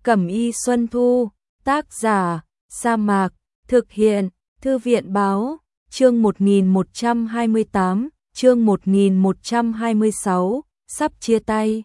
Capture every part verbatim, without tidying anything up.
Cẩm Y Xuân Thu, tác giả, Sa Mạc, thực hiện, Thư viện Báo, chương một nghìn một trăm hai mươi tám, chương một nghìn một trăm hai mươi sáu, sắp chia tay.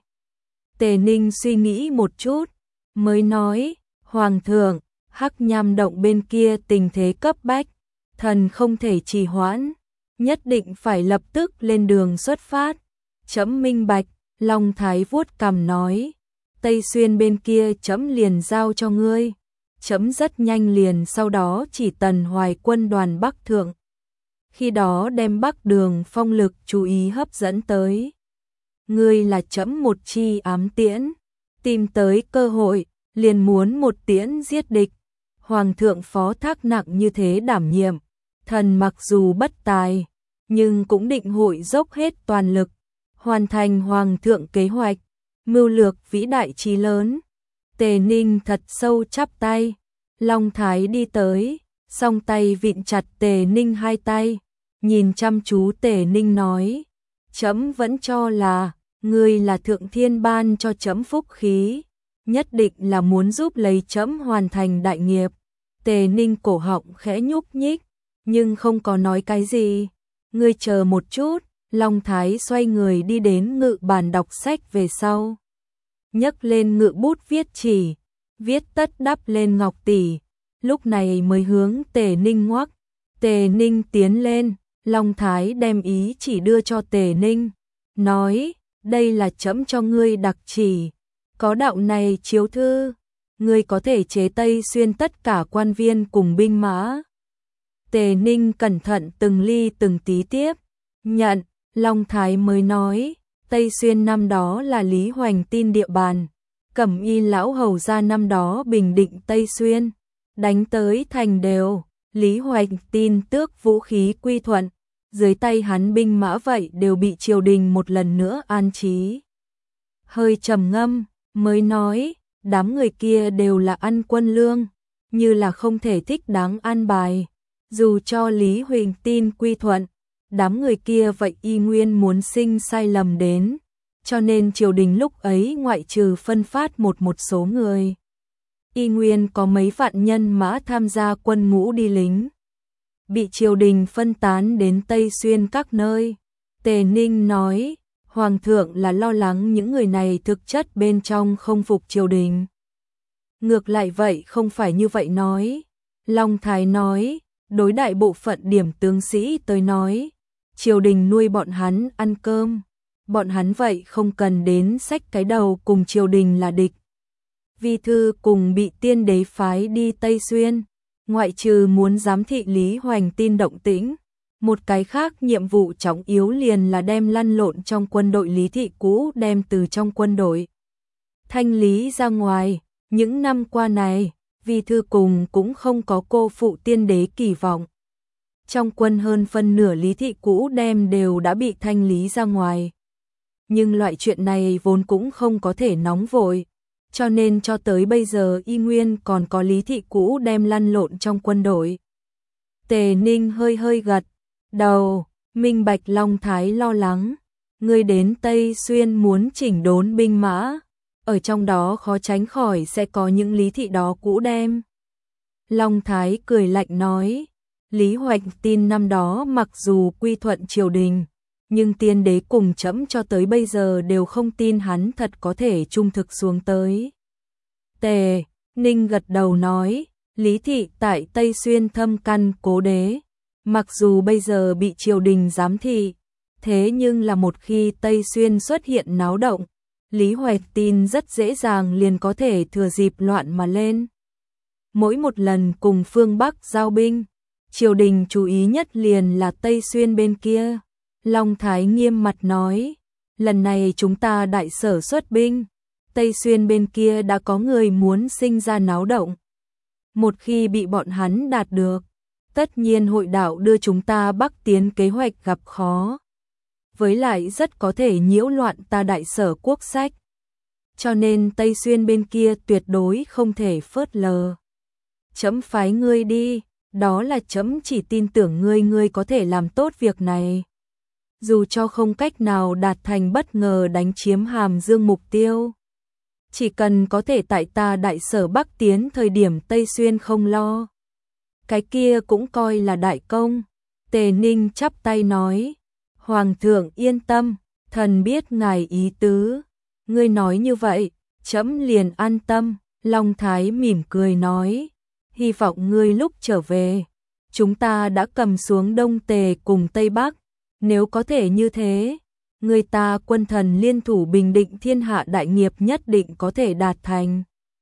Tề Ninh suy nghĩ một chút, mới nói, Hoàng thượng, Hắc Nham động bên kia tình thế cấp bách, thần không thể trì hoãn, nhất định phải lập tức lên đường xuất phát. Trẫm minh bạch. Long Thái vuốt cằm nói, Tây Xuyên bên kia trẫm liền giao cho ngươi, trẫm rất nhanh liền sau đó chỉ tần Hoài quân đoàn Bắc thượng. Khi đó đem Bắc Đường Phong lực chú ý hấp dẫn tới. Ngươi là trẫm một chi ám tiễn, tìm tới cơ hội, liền muốn một tiễn giết địch. Hoàng thượng phó thác nặng như thế đảm nhiệm, thần mặc dù bất tài, nhưng cũng định hội dốc hết toàn lực, hoàn thành Hoàng thượng kế hoạch, mưu lược vĩ đại chí lớn. Tề Ninh thật sâu chắp tay, Long Thái đi tới, song tay vịn chặt Tề Ninh hai tay, nhìn chăm chú Tề Ninh nói, trẫm vẫn cho là, ngươi là thượng thiên ban cho trẫm phúc khí, nhất định là muốn giúp lấy trẫm hoàn thành đại nghiệp. Tề Ninh cổ họng khẽ nhúc nhích, nhưng không có nói cái gì. Ngươi chờ một chút. Long Thái xoay người đi đến ngự bàn đọc sách về sau, nhấc lên ngự bút viết chỉ, viết tất đắp lên ngọc tỷ, lúc này mới hướng Tề Ninh ngoắc. Tề Ninh tiến lên, Long Thái đem ý chỉ đưa cho Tề Ninh, nói, đây là trẫm cho ngươi đặc chỉ, có đạo này chiếu thư, ngươi có thể chế Tây Xuyên tất cả quan viên cùng binh mã. Tề Ninh cẩn thận từng ly từng tí tiếp, nhận. Long Thái mới nói, Tây Xuyên năm đó là Lý Hoành Tin địa bàn, Cẩm Y lão hầu gia năm đó bình định Tây Xuyên, đánh tới thành đều, Lý Hoành Tin tước vũ khí quy thuận, dưới tay hắn binh mã vậy đều bị triều đình một lần nữa an trí. Hơi trầm ngâm, mới nói, đám người kia đều là ăn quân lương, như là không thể thích đáng an bài, dù cho Lý Hoành Tin quy thuận, đám người kia vậy y nguyên muốn sinh sai lầm đến, cho nên triều đình lúc ấy ngoại trừ phân phát một một số người, y nguyên có mấy vạn nhân mã tham gia quân ngũ đi lính, bị triều đình phân tán đến Tây Xuyên các nơi. Tề Ninh nói, Hoàng thượng là lo lắng những người này thực chất bên trong không phục triều đình. Ngược lại vậy không phải như vậy nói. Long Thái nói, đối đại bộ phận điểm tướng sĩ tới nói, triều đình nuôi bọn hắn ăn cơm, bọn hắn vậy không cần đến xách cái đầu cùng triều đình là địch. Vi thư cùng bị tiên đế phái đi Tây Xuyên, ngoại trừ muốn giám thị Lý Hoành Tin động tĩnh, một cái khác nhiệm vụ trọng yếu liền là đem lăn lộn trong quân đội Lý thị cũ đem từ trong quân đội thanh lý ra ngoài. Những năm qua này, Vi thư cùng cũng không có cô phụ tiên đế kỳ vọng. Trong quân hơn phân nửa Lý thị cũ đem đều đã bị thanh lý ra ngoài. Nhưng loại chuyện này vốn cũng không có thể nóng vội, cho nên cho tới bây giờ y nguyên còn có Lý thị cũ đem lăn lộn trong quân đội. Tề Ninh hơi hơi gật đầu, minh bạch Long Thái lo lắng, ngươi đến Tây Xuyên muốn chỉnh đốn binh mã, ở trong đó khó tránh khỏi sẽ có những Lý thị đó cũ đem. Long Thái cười lạnh nói, Lý Hoành Tin năm đó mặc dù quy thuận triều đình, nhưng tiên đế cùng trẫm cho tới bây giờ đều không tin hắn thật có thể trung thực xuống tới. Tề Ninh gật đầu nói, Lý thị tại Tây Xuyên thâm căn cố đế, mặc dù bây giờ bị triều đình giám thị, thế nhưng là một khi Tây Xuyên xuất hiện náo động, Lý Hoành Tin rất dễ dàng liền có thể thừa dịp loạn mà lên. Mỗi một lần cùng phương Bắc giao binh, triều đình chú ý nhất liền là Tây Xuyên bên kia. Long Thái nghiêm mặt nói, lần này chúng ta đại sở xuất binh, Tây Xuyên bên kia đã có người muốn sinh ra náo động. Một khi bị bọn hắn đạt được, tất nhiên hội đạo đưa chúng ta Bắc tiến kế hoạch gặp khó. Với lại rất có thể nhiễu loạn ta đại sở quốc sách. Cho nên Tây Xuyên bên kia tuyệt đối không thể phớt lờ. Trẫm phái ngươi đi, đó là trẫm chỉ tin tưởng ngươi ngươi có thể làm tốt việc này. Dù cho không cách nào đạt thành bất ngờ đánh chiếm Hàm Dương mục tiêu, chỉ cần có thể tại ta đại sở Bắc tiến thời điểm Tây Xuyên không lo. Cái kia cũng coi là đại công. Tề Ninh chắp tay nói, Hoàng thượng yên tâm, thần biết ngài ý tứ. Ngươi nói như vậy, trẫm liền an tâm. Long Thái mỉm cười nói, hy vọng ngươi lúc trở về, chúng ta đã cầm xuống Đông Tề cùng Tây Bắc, nếu có thể như thế, người ta quân thần liên thủ bình định thiên hạ đại nghiệp nhất định có thể đạt thành.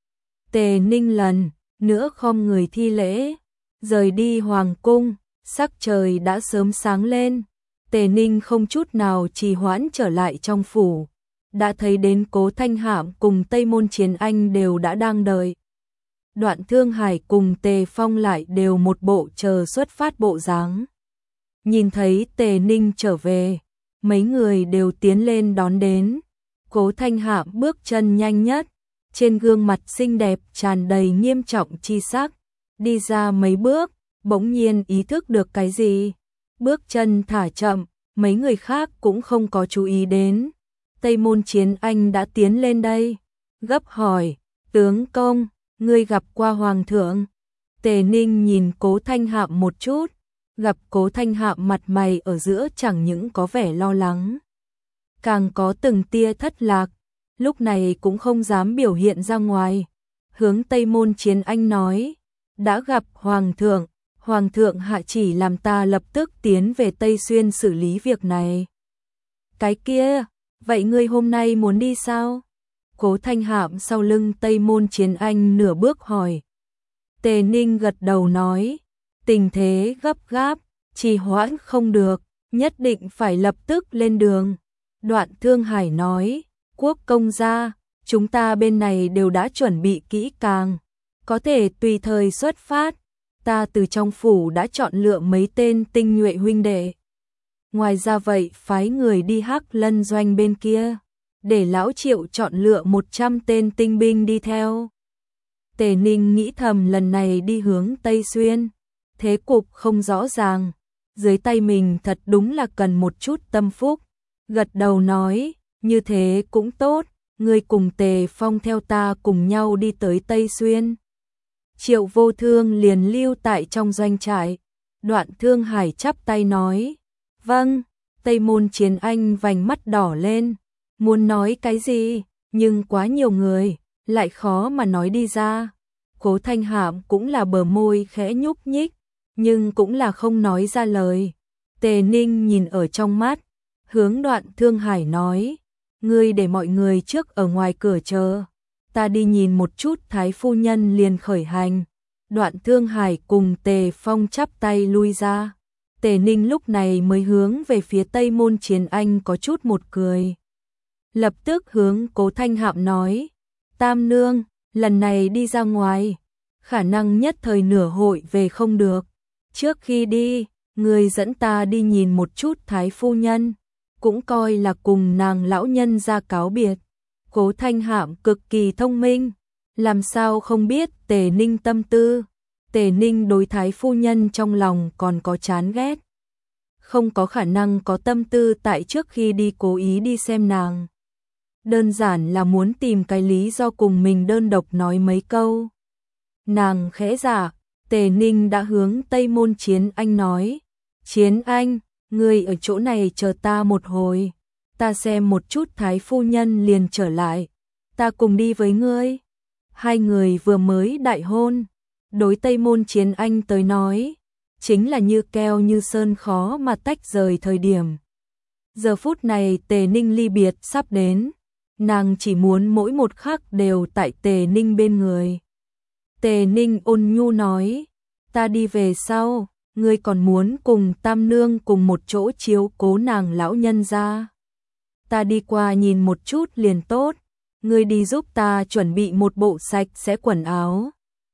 Tề Ninh lần nữa khom người thi lễ, rời đi hoàng cung, sắc trời đã sớm sáng lên. Tề Ninh không chút nào trì hoãn trở lại trong phủ, đã thấy đến Cố Thanh Hạm cùng Tây Môn Chiến Anh đều đã đang đợi. Đoạn Thương Hải cùng Tề Phong lại đều một bộ chờ xuất phát bộ dáng. Nhìn thấy Tề Ninh trở về, mấy người đều tiến lên đón đến. Cố Thanh Hạm bước chân nhanh nhất, trên gương mặt xinh đẹp tràn đầy nghiêm trọng chi sắc, đi ra mấy bước, bỗng nhiên ý thức được cái gì, bước chân thả chậm, mấy người khác cũng không có chú ý đến. Tây Môn Chiến Anh đã tiến lên đây, gấp hỏi, tướng công, ngươi gặp qua hoàng thượng. Tề Ninh nhìn Cố Thanh Hạm một chút, gặp Cố Thanh Hạm mặt mày ở giữa chẳng những có vẻ lo lắng, càng có từng tia thất lạc, lúc này cũng không dám biểu hiện ra ngoài. Hướng Tây Môn Chiến Anh nói, đã gặp hoàng thượng, hoàng thượng hạ chỉ làm ta lập tức tiến về Tây Xuyên xử lý việc này. Cái kia, vậy ngươi hôm nay muốn đi sao? Cố Thanh Hạm sau lưng Tây Môn Chiến Anh nửa bước hỏi. Tề Ninh gật đầu nói, tình thế gấp gáp, trì hoãn không được, nhất định phải lập tức lên đường. Đoạn Thương Hải nói, quốc công gia, chúng ta bên này đều đã chuẩn bị kỹ càng, có thể tùy thời xuất phát, ta từ trong phủ đã chọn lựa mấy tên tinh nhuệ huynh đệ. Ngoài ra vậy phái người đi Hắc Lân doanh bên kia, để lão Triệu chọn lựa một trăm tên tinh binh đi theo. Tề Ninh nghĩ thầm lần này đi hướng Tây Xuyên, thế cục không rõ ràng, dưới tay mình thật đúng là cần một chút tâm phúc. Gật đầu nói, như thế cũng tốt, ngươi cùng Tề Phong theo ta cùng nhau đi tới Tây Xuyên. Triệu Vô Thương liền lưu tại trong doanh trại. Đoạn Thương Hải chắp tay nói, vâng. Tây Môn Chiến Anh vành mắt đỏ lên, muốn nói cái gì, nhưng quá nhiều người, lại khó mà nói đi ra. Cố Thanh Hạm cũng là bờ môi khẽ nhúc nhích, nhưng cũng là không nói ra lời. Tề Ninh nhìn ở trong mắt, hướng Đoạn Thương Hải nói, ngươi để mọi người trước ở ngoài cửa chờ, ta đi nhìn một chút Thái phu nhân liền khởi hành. Đoạn Thương Hải cùng Tề Phong chắp tay lui ra. Tề Ninh lúc này mới hướng về phía Tây Môn Chiến Anh có chút một cười. Lập tức hướng Cố Thanh Hạm nói, Tam nương, lần này đi ra ngoài, khả năng nhất thời nửa hội về không được. Trước khi đi, người dẫn ta đi nhìn một chút Thái phu nhân, cũng coi là cùng nàng lão nhân ra cáo biệt. Cố Thanh Hạm cực kỳ thông minh, làm sao không biết Tề Ninh tâm tư. Tề Ninh đối Thái phu nhân trong lòng còn có chán ghét, không có khả năng có tâm tư tại trước khi đi cố ý đi xem nàng. Đơn giản là muốn tìm cái lý do cùng mình đơn độc nói mấy câu. Nàng khẽ giả, Tề Ninh đã hướng Tây Môn Chiến Anh nói, Chiến Anh, ngươi ở chỗ này chờ ta một hồi, ta xem một chút Thái phu nhân liền trở lại, ta cùng đi với ngươi. Hai người vừa mới đại hôn, đối Tây Môn Chiến Anh tới nói, chính là như keo như sơn khó mà tách rời thời điểm. Giờ phút này Tề Ninh ly biệt sắp đến, nàng chỉ muốn mỗi một khắc đều tại Tề Ninh bên người. Tề Ninh ôn nhu nói, ta đi về sau, ngươi còn muốn cùng Tam nương cùng một chỗ chiếu cố nàng lão nhân ra. Ta đi qua nhìn một chút liền tốt, ngươi đi giúp ta chuẩn bị một bộ sạch sẽ quần áo.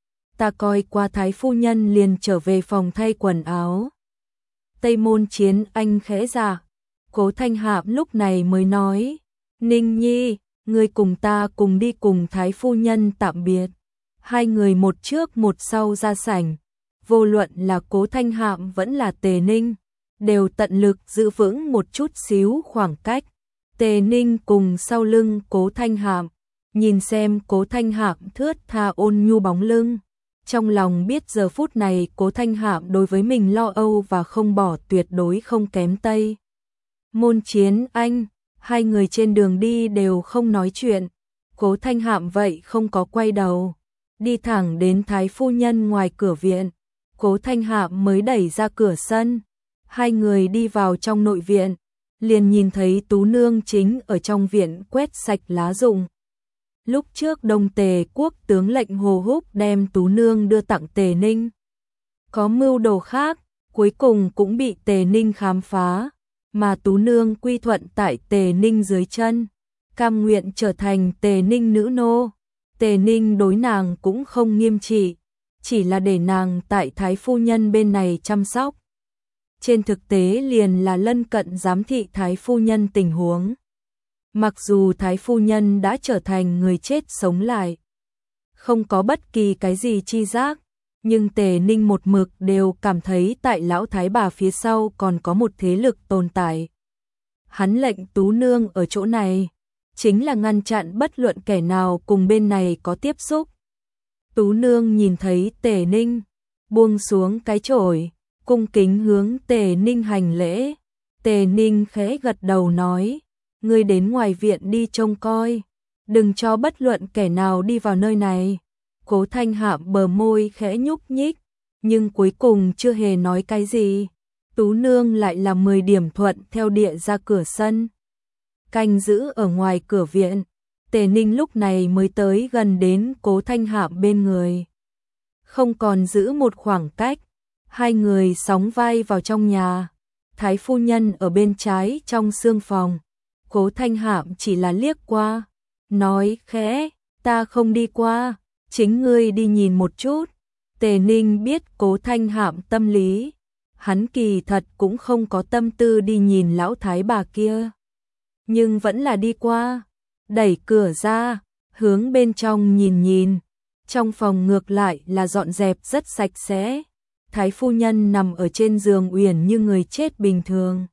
Ta coi qua Thái phu nhân liền trở về phòng thay quần áo. Tây Môn Chiến Anh khẽ dạ, Cố Thanh Hạm lúc này mới nói, Ninh Nhi, ngươi cùng ta cùng đi cùng Thái phu nhân tạm biệt. Hai người một trước một sau ra sảnh, vô luận là Cố Thanh Hạm vẫn là Tề Ninh, đều tận lực giữ vững một chút xíu khoảng cách. Tề Ninh cùng sau lưng Cố Thanh Hạm, nhìn xem Cố Thanh Hạm thướt tha ôn nhu bóng lưng. Trong lòng biết giờ phút này Cố Thanh Hạm đối với mình lo âu và không bỏ tuyệt đối không kém Tây Môn Chiến Anh. Hai người trên đường đi đều không nói chuyện. Cố Thanh Hạm vậy không có quay đầu, đi thẳng đến Thái phu nhân ngoài cửa viện. Cố Thanh Hạm mới đẩy ra cửa sân. Hai người đi vào trong nội viện, liền nhìn thấy Tú Nương chính ở trong viện quét sạch lá rụng. Lúc trước Đông Tề quốc tướng lệnh Hồ Húc đem Tú Nương đưa tặng Tề Ninh. Có mưu đồ khác, cuối cùng cũng bị Tề Ninh khám phá, mà Tú Nương quy thuận tại Tề Ninh dưới chân, cam nguyện trở thành Tề Ninh nữ nô. Tề Ninh đối nàng cũng không nghiêm trị, chỉ là để nàng tại Thái phu nhân bên này chăm sóc. Trên thực tế liền là lân cận giám thị Thái phu nhân tình huống. Mặc dù Thái phu nhân đã trở thành người chết sống lại, không có bất kỳ cái gì chi giác, nhưng Tề Ninh một mực đều cảm thấy tại lão thái bà phía sau còn có một thế lực tồn tại. Hắn lệnh Tú Nương ở chỗ này, chính là ngăn chặn bất luận kẻ nào cùng bên này có tiếp xúc. Tú Nương nhìn thấy Tề Ninh, buông xuống cái chổi, cung kính hướng Tề Ninh hành lễ. Tề Ninh khẽ gật đầu nói, ngươi đến ngoài viện đi trông coi, đừng cho bất luận kẻ nào đi vào nơi này. Cố Thanh Hạm bờ môi khẽ nhúc nhích, nhưng cuối cùng chưa hề nói cái gì. Tú Nương lại là mười điểm thuận theo địa ra cửa sân, canh giữ ở ngoài cửa viện. Tề Ninh lúc này mới tới gần đến Cố Thanh Hạm bên người, không còn giữ một khoảng cách. Hai người sóng vai vào trong nhà. Thái phu nhân ở bên trái trong sương phòng. Cố Thanh Hạm chỉ là liếc qua, nói khẽ, ta không đi qua, chính ngươi đi nhìn một chút. Tề Ninh biết Cố Thanh Hạm tâm lý, hắn kỳ thật cũng không có tâm tư đi nhìn lão thái bà kia, nhưng vẫn là đi qua, đẩy cửa ra, hướng bên trong nhìn nhìn. Trong phòng ngược lại là dọn dẹp rất sạch sẽ. Thái phu nhân nằm ở trên giường uyển như người chết bình thường.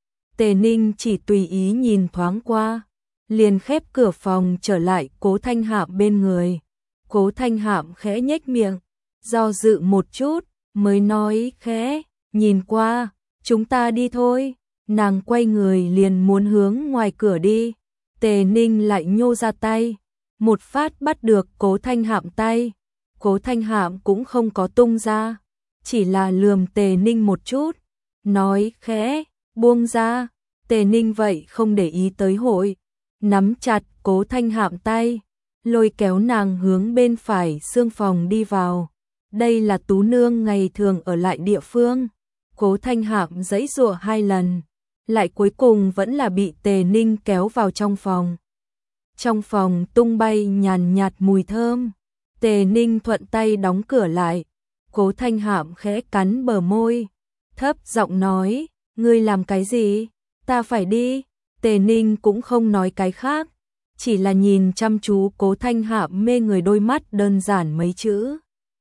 Tề Ninh chỉ tùy ý nhìn thoáng qua, liền khép cửa phòng trở lại Cố Thanh Hạm bên người. Cố Thanh Hạm khẽ nhếch miệng, do dự một chút, mới nói khẽ, nhìn qua, chúng ta đi thôi. Nàng quay người liền muốn hướng ngoài cửa đi. Tề Ninh lại nhô ra tay, một phát bắt được Cố Thanh Hạm tay. Cố Thanh Hạm cũng không có tung ra, chỉ là lườm Tề Ninh một chút, nói khẽ, buông ra. Tề Ninh vậy không để ý tới hội, nắm chặt Cố Thanh Hạm tay, lôi kéo nàng hướng bên phải sương phòng đi vào. Đây là Tú Nương ngày thường ở lại địa phương. Cố Thanh Hạm giãy giụa hai lần, lại cuối cùng vẫn là bị Tề Ninh kéo vào trong phòng. Trong phòng tung bay nhàn nhạt mùi thơm. Tề Ninh thuận tay đóng cửa lại. Cố Thanh Hạm khẽ cắn bờ môi, thấp giọng nói, ngươi làm cái gì? Ta phải đi. Tề Ninh cũng không nói cái khác, chỉ là nhìn chăm chú Cố Thanh Hạm mê người đôi mắt đơn giản mấy chữ.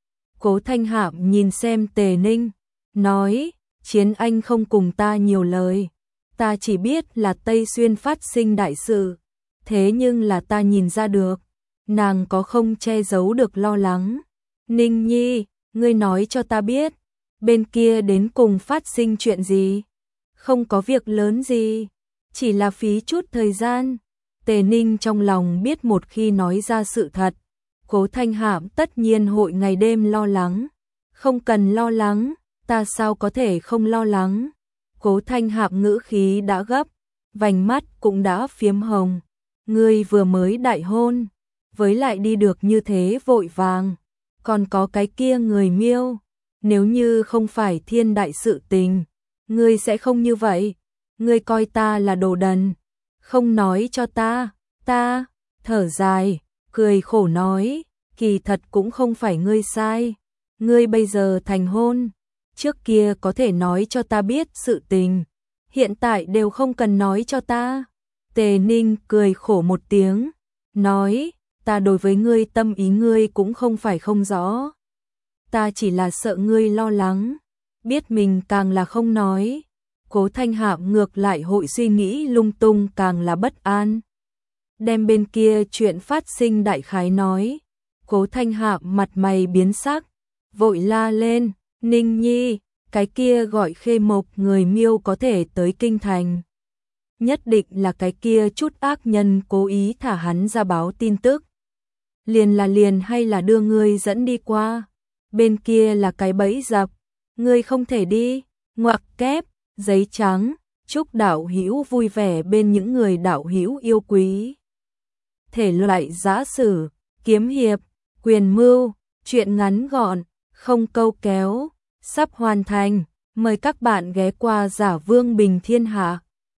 Cố Thanh Hạm nhìn xem Tề Ninh, nói, Chiến Anh không cùng ta nhiều lời, ta chỉ biết là Tây Xuyên phát sinh đại sự, thế nhưng là ta nhìn ra được, nàng có không che giấu được lo lắng. Ninh Nhi, ngươi nói cho ta biết, bên kia đến cùng phát sinh chuyện gì? Không có việc lớn gì, chỉ là phí chút thời gian. Tề Ninh trong lòng biết một khi nói ra sự thật, Cố Thanh Hạm tất nhiên hội ngày đêm lo lắng. Không cần lo lắng, ta sao có thể không lo lắng? Cố Thanh Hạm ngữ khí đã gấp, vành mắt cũng đã phiếm hồng. Ngươi vừa mới đại hôn, với lại đi được như thế vội vàng, còn có cái kia người Miêu, nếu như không phải thiên đại sự tình, ngươi sẽ không như vậy. Ngươi coi ta là đồ đần, không nói cho ta. Ta thở dài, cười khổ nói, kỳ thật cũng không phải ngươi sai. Ngươi bây giờ thành hôn, trước kia có thể nói cho ta biết sự tình, hiện tại đều không cần nói cho ta. Tề Ninh cười khổ một tiếng, nói, ta đối với ngươi tâm ý ngươi cũng không phải không rõ. Ta chỉ là sợ ngươi lo lắng, biết mình càng là không nói. Cố Thanh Hạm ngược lại hội suy nghĩ lung tung càng là bất an. đem bên kia chuyện phát sinh đại khái nói. Cố Thanh Hạ mặt mày biến sắc, vội la lên, Ninh Nhi, cái kia gọi Khê Mộc người Miêu có thể tới kinh thành. Nhất định là cái kia chút ác nhân cố ý thả hắn ra báo tin tức. Liền là liền hay là đưa ngươi dẫn đi qua. Bên kia là cái bẫy dập, ngươi không thể đi, ngoặc kép, giấy trắng, chúc đạo hữu vui vẻ bên những người đạo hữu yêu quý. Thể loại giã sử, kiếm hiệp, quyền mưu, truyện ngắn gọn, không câu kéo, sắp hoàn thành, mời các bạn ghé qua Giả Vương Bình Thiên Hạ.